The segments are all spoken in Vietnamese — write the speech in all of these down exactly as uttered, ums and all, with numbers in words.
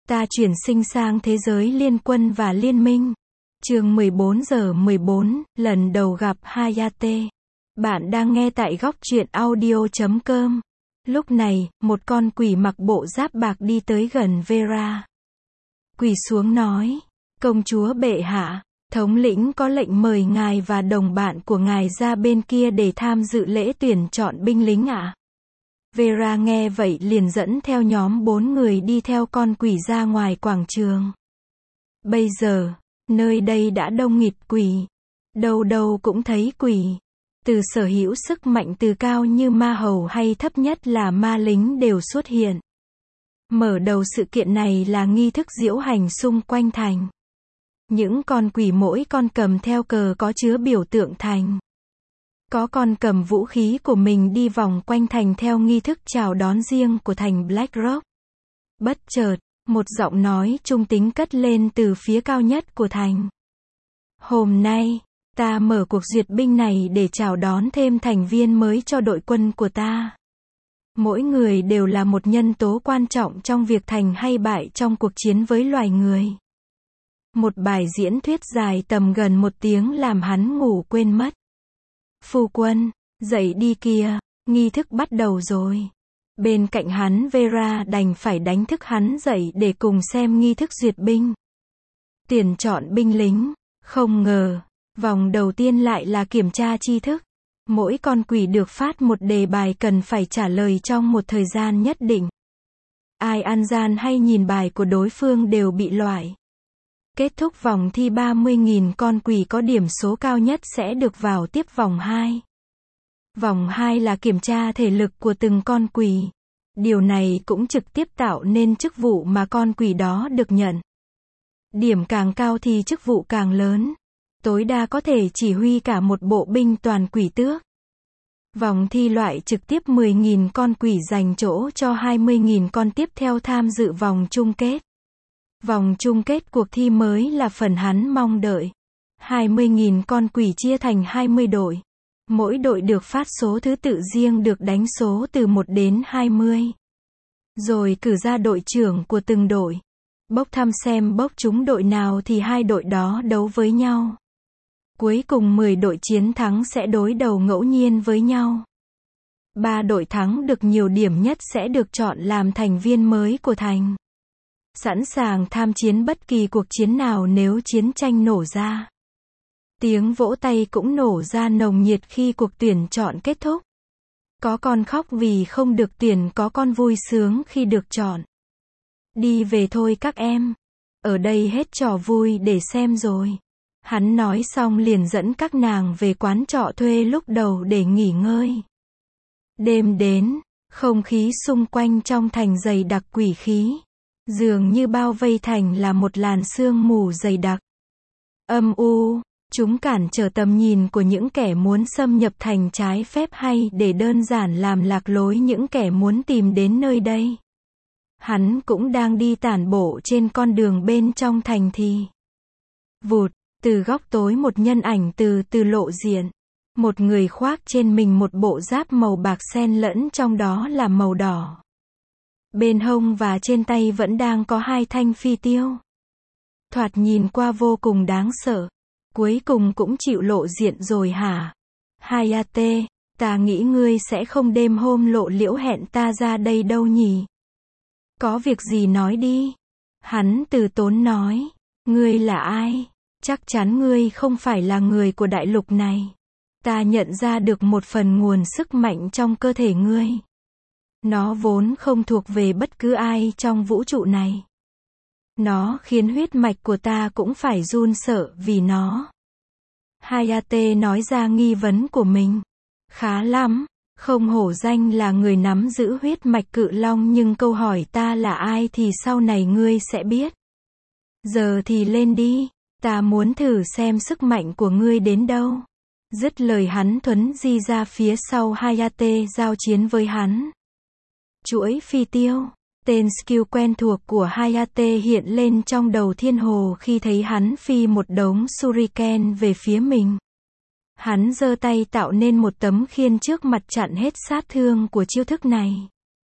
Ta chuyển sinh sang thế giới liên quân và liên minh. Chương mười bốn giờ mười bốn, lần đầu gặp Hayate. Bạn đang nghe tại góc truyện audio chấm com. Lúc này, một con quỷ mặc bộ giáp bạc đi tới gần Vera. Quỳ xuống nói, công chúa bệ hạ, thống lĩnh có lệnh mời ngài và đồng bạn của ngài ra bên kia để tham dự lễ tuyển chọn binh lính ạ. Vera nghe vậy liền dẫn theo nhóm bốn người đi theo con quỷ ra ngoài quảng trường. Bây giờ, nơi đây đã đông nghịt quỷ. Đâu đâu cũng thấy quỷ. Từ sở hữu sức mạnh từ cao như ma hầu hay thấp nhất là ma lính đều xuất hiện. Mở đầu sự kiện này là nghi thức diễu hành xung quanh thành. Những con quỷ mỗi con cầm theo cờ có chứa biểu tượng thành. Có con cầm vũ khí của mình đi vòng quanh thành theo nghi thức chào đón riêng của thành Black Rock. Bất chợt, một giọng nói trung tính cất lên từ phía cao nhất của thành. Hôm nay, ta mở cuộc duyệt binh này để chào đón thêm thành viên mới cho đội quân của ta. Mỗi người đều là một nhân tố quan trọng trong việc thành hay bại trong cuộc chiến với loài người. Một bài diễn thuyết dài tầm gần một tiếng làm hắn ngủ quên mất. Phu quân, dậy đi kìa, nghi thức bắt đầu rồi. Bên cạnh hắn Vera đành phải đánh thức hắn dậy để cùng xem nghi thức duyệt binh. Tuyển chọn binh lính, không ngờ, vòng đầu tiên lại là kiểm tra tri thức. Mỗi con quỷ được phát một đề bài cần phải trả lời trong một thời gian nhất định. Ai ăn gian hay nhìn bài của đối phương đều bị loại. Kết thúc vòng thi ba mươi nghìn con quỷ có điểm số cao nhất sẽ được vào tiếp vòng hai. Vòng hai là kiểm tra thể lực của từng con quỷ. Điều này cũng trực tiếp tạo nên chức vụ mà con quỷ đó được nhận. Điểm càng cao thì chức vụ càng lớn. Tối đa có thể chỉ huy cả một bộ binh toàn quỷ tước. Vòng thi loại trực tiếp mười nghìn con quỷ dành chỗ cho hai mươi nghìn con tiếp theo tham dự vòng chung kết. Vòng chung kết cuộc thi mới là phần hắn mong đợi. hai mươi nghìn con quỷ chia thành hai mươi đội. Mỗi đội được phát số thứ tự riêng được đánh số từ một đến hai mươi. Rồi cử ra đội trưởng của từng đội. Bốc thăm xem bốc trúng đội nào thì hai đội đó đấu với nhau. Cuối cùng mười đội chiến thắng sẽ đối đầu ngẫu nhiên với nhau. Ba đội thắng được nhiều điểm nhất sẽ được chọn làm thành viên mới của thành. Sẵn sàng tham chiến bất kỳ cuộc chiến nào nếu chiến tranh nổ ra. Tiếng vỗ tay cũng nổ ra nồng nhiệt khi cuộc tuyển chọn kết thúc. Có con khóc vì không được tuyển, có con vui sướng khi được chọn. Đi về thôi các em. Ở đây hết trò vui để xem rồi. Hắn nói xong liền dẫn các nàng về quán trọ thuê lúc đầu để nghỉ ngơi. Đêm đến, không khí xung quanh trong thành dày đặc quỷ khí. Dường như bao vây thành là một làn sương mù dày đặc. Âm u, chúng cản trở tầm nhìn của những kẻ muốn xâm nhập thành trái phép hay để đơn giản làm lạc lối những kẻ muốn tìm đến nơi đây. Hắn cũng đang đi tản bộ trên con đường bên trong thành thì. Vụt, từ góc tối một nhân ảnh từ từ lộ diện. Một người khoác trên mình một bộ giáp màu bạc xen lẫn trong đó là màu đỏ. Bên hông và trên tay vẫn đang có hai thanh phi tiêu. Thoạt nhìn qua vô cùng đáng sợ. Cuối cùng cũng chịu lộ diện rồi hả? Hayate, ta nghĩ ngươi sẽ không đêm hôm lộ liễu hẹn ta ra đây đâu nhỉ? Có việc gì nói đi. Hắn từ tốn nói. Ngươi là ai? Chắc chắn ngươi không phải là người của đại lục này. Ta nhận ra được một phần nguồn sức mạnh trong cơ thể ngươi. Nó vốn không thuộc về bất cứ ai trong vũ trụ này. Nó khiến huyết mạch của ta cũng phải run sợ vì nó. Hayate nói ra nghi vấn của mình. Khá lắm, không hổ danh là người nắm giữ huyết mạch cự long, nhưng câu hỏi ta là ai thì sau này ngươi sẽ biết. Giờ thì lên đi, ta muốn thử xem sức mạnh của ngươi đến đâu. Dứt lời hắn thuấn di ra phía sau Hayate giao chiến với hắn. Chuỗi phi tiêu. Tên skill quen thuộc của Hayate hiện lên trong đầu Thiên Hồ khi thấy hắn phi một đống shuriken về phía mình. Hắn giơ tay tạo nên một tấm khiên trước mặt chặn hết sát thương của chiêu thức này.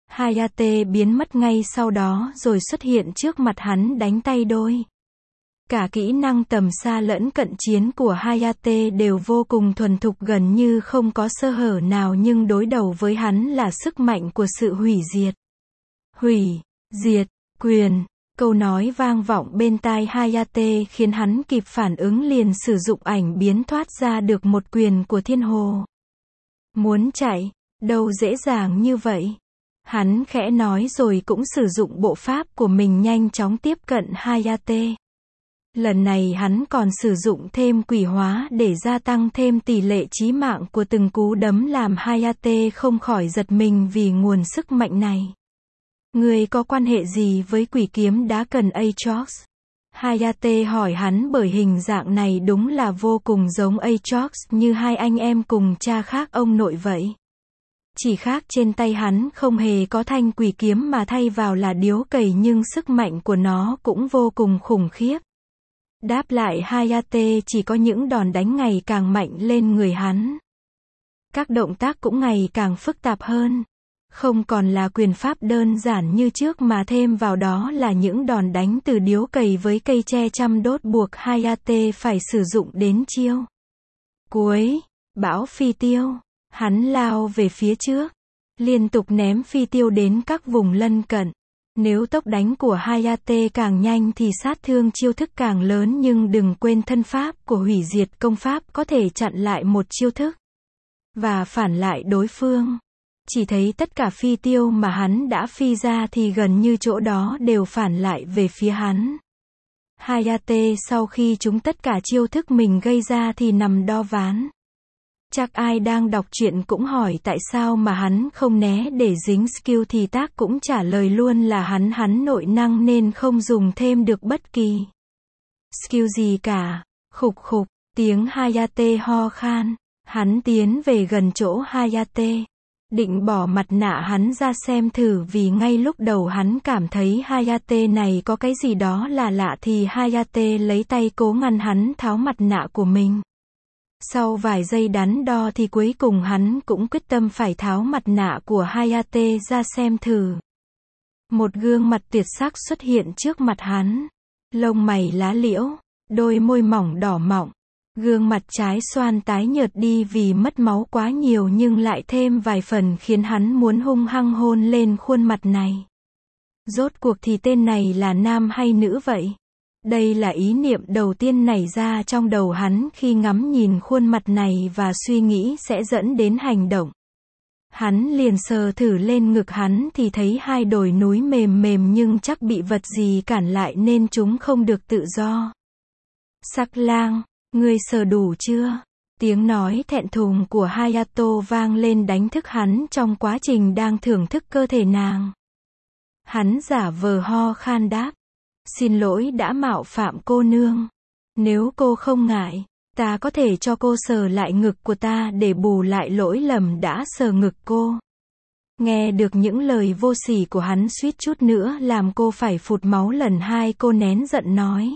Hayate biến mất ngay sau đó rồi xuất hiện trước mặt hắn đánh tay đôi. Cả kỹ năng tầm xa lẫn cận chiến của Hayate đều vô cùng thuần thục gần như không có sơ hở nào nhưng đối đầu với hắn là sức mạnh của sự hủy diệt. Hủy, diệt, quyền. Câu nói vang vọng bên tai Hayate khiến hắn kịp phản ứng liền sử dụng ảnh biến thoát ra được một quyền của thiên hồ. Muốn chạy, đâu dễ dàng như vậy. Hắn khẽ nói rồi cũng sử dụng bộ pháp của mình nhanh chóng tiếp cận Hayate. Lần này hắn còn sử dụng thêm quỷ hóa để gia tăng thêm tỷ lệ chí mạng của từng cú đấm làm Hayate không khỏi giật mình vì nguồn sức mạnh này. Người có quan hệ gì với quỷ kiếm đá cần Aatrox? Hayate hỏi hắn bởi hình dạng này đúng là vô cùng giống Aatrox như hai anh em cùng cha khác ông nội vậy. Chỉ khác trên tay hắn không hề có thanh quỷ kiếm mà thay vào là điếu cày nhưng sức mạnh của nó cũng vô cùng khủng khiếp. Đáp lại Hayate chỉ có những đòn đánh ngày càng mạnh lên người hắn. Các động tác cũng ngày càng phức tạp hơn. Không còn là quyền pháp đơn giản như trước mà thêm vào đó là những đòn đánh từ điếu cày với cây tre chăm đốt buộc Hayate phải sử dụng đến chiêu cuối, bão phi tiêu. Hắn lao về phía trước, liên tục ném phi tiêu đến các vùng lân cận. Nếu tốc đánh của Hayate càng nhanh thì sát thương chiêu thức càng lớn nhưng đừng quên thân pháp của hủy diệt công pháp có thể chặn lại một chiêu thức và phản lại đối phương. Chỉ thấy tất cả phi tiêu mà hắn đã phi ra thì gần như chỗ đó đều phản lại về phía hắn. Hayate sau khi trúng tất cả chiêu thức mình gây ra thì nằm đo ván. Chắc ai đang đọc truyện cũng hỏi tại sao mà hắn không né để dính skill thì Tác cũng trả lời luôn là hắn hắn nội năng nên không dùng thêm được bất kỳ skill gì cả. Khục khục, tiếng Hayate ho khan. Hắn tiến về gần chỗ Hayate. Định bỏ mặt nạ hắn ra xem thử vì ngay lúc đầu hắn cảm thấy Hayate này có cái gì đó là lạ thì Hayate lấy tay cố ngăn hắn tháo mặt nạ của mình. Sau vài giây đắn đo thì cuối cùng hắn cũng quyết tâm phải tháo mặt nạ của Hayate ra xem thử. Một gương mặt tuyệt sắc xuất hiện trước mặt hắn. Lông mày lá liễu, đôi môi mỏng đỏ mọng. Gương mặt trái xoan tái nhợt đi vì mất máu quá nhiều nhưng lại thêm vài phần khiến hắn muốn hung hăng hôn lên khuôn mặt này. Rốt cuộc thì tên này là nam hay nữ vậy? Đây là ý niệm đầu tiên nảy ra trong đầu hắn khi ngắm nhìn khuôn mặt này và suy nghĩ sẽ dẫn đến hành động. Hắn liền sờ thử lên ngực hắn thì thấy hai đồi núi mềm mềm nhưng chắc bị vật gì cản lại nên chúng không được tự do. Sắc lang, ngươi sờ đủ chưa? Tiếng nói thẹn thùng của Hayato vang lên đánh thức hắn trong quá trình đang thưởng thức cơ thể nàng. Hắn giả vờ ho khan đáp. Xin lỗi đã mạo phạm cô nương. Nếu cô không ngại, ta có thể cho cô sờ lại ngực của ta để bù lại lỗi lầm đã sờ ngực cô. Nghe được những lời vô sỉ của hắn suýt chút nữa làm cô phải phụt máu lần hai cô nén giận nói.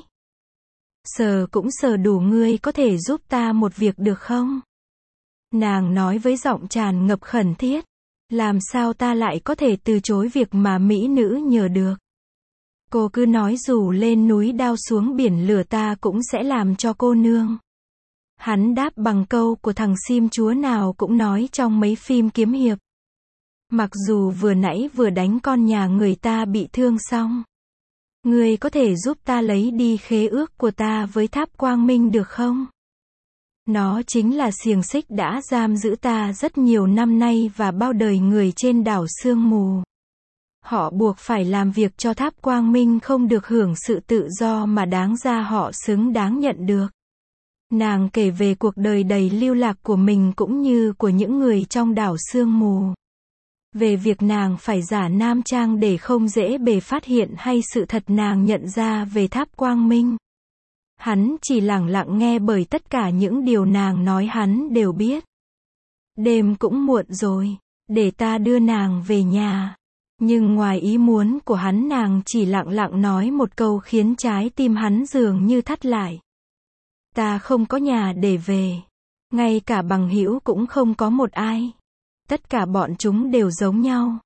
Sờ cũng sờ đủ ngươi có thể giúp ta một việc được không? Nàng nói với giọng tràn ngập khẩn thiết. Làm sao ta lại có thể từ chối việc mà mỹ nữ nhờ được? Cô cứ nói dù lên núi đao xuống biển lửa ta cũng sẽ làm cho cô nương. Hắn đáp bằng câu của thằng sim chúa nào cũng nói trong mấy phim kiếm hiệp. Mặc dù vừa nãy vừa đánh con nhà người ta bị thương xong. Ngươi có thể giúp ta lấy đi khế ước của ta với tháp quang minh được không? Nó chính là xiềng xích đã giam giữ ta rất nhiều năm nay và bao đời người trên đảo sương mù. Họ buộc phải làm việc cho tháp quang minh không được hưởng sự tự do mà đáng ra họ xứng đáng nhận được. Nàng kể về cuộc đời đầy lưu lạc của mình cũng như của những người trong đảo sương mù. Về việc nàng phải giả nam trang để không dễ bề phát hiện hay sự thật nàng nhận ra về tháp quang minh. Hắn chỉ lẳng lặng nghe bởi tất cả những điều nàng nói hắn đều biết. Đêm cũng muộn rồi, để ta đưa nàng về nhà. Nhưng ngoài ý muốn của hắn nàng chỉ lặng lặng nói một câu khiến trái tim hắn dường như thắt lại. Ta không có nhà để về. Ngay cả bằng hữu cũng không có một ai. Tất cả bọn chúng đều giống nhau.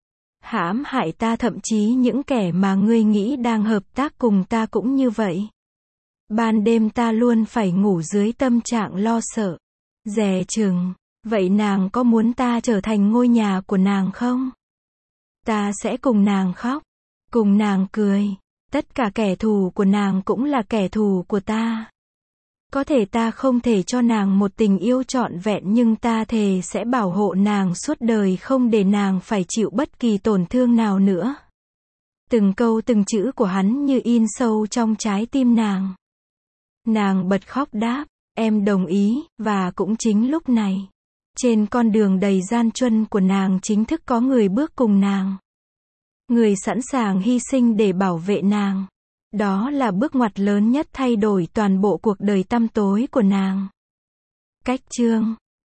hãm hại ta, thậm chí những kẻ mà ngươi nghĩ đang hợp tác cùng ta cũng như vậy. Ban đêm ta luôn phải ngủ dưới tâm trạng lo sợ, dè chừng. Vậy nàng có muốn ta trở thành ngôi nhà của nàng không? Ta sẽ cùng nàng khóc, cùng nàng cười. Tất cả kẻ thù của nàng cũng là kẻ thù của ta. Có thể ta không thể cho nàng một tình yêu trọn vẹn, nhưng ta thề sẽ bảo hộ nàng suốt đời, không để nàng phải chịu bất kỳ tổn thương nào nữa. Từng câu từng chữ của hắn như in sâu trong trái tim nàng. Nàng bật khóc đáp, em đồng ý, và cũng chính lúc này, trên con đường đầy gian truân của nàng chính thức có người bước cùng nàng. Người sẵn sàng hy sinh để bảo vệ nàng. Đó là bước ngoặt lớn nhất thay đổi toàn bộ cuộc đời tăm tối của nàng. Cách chương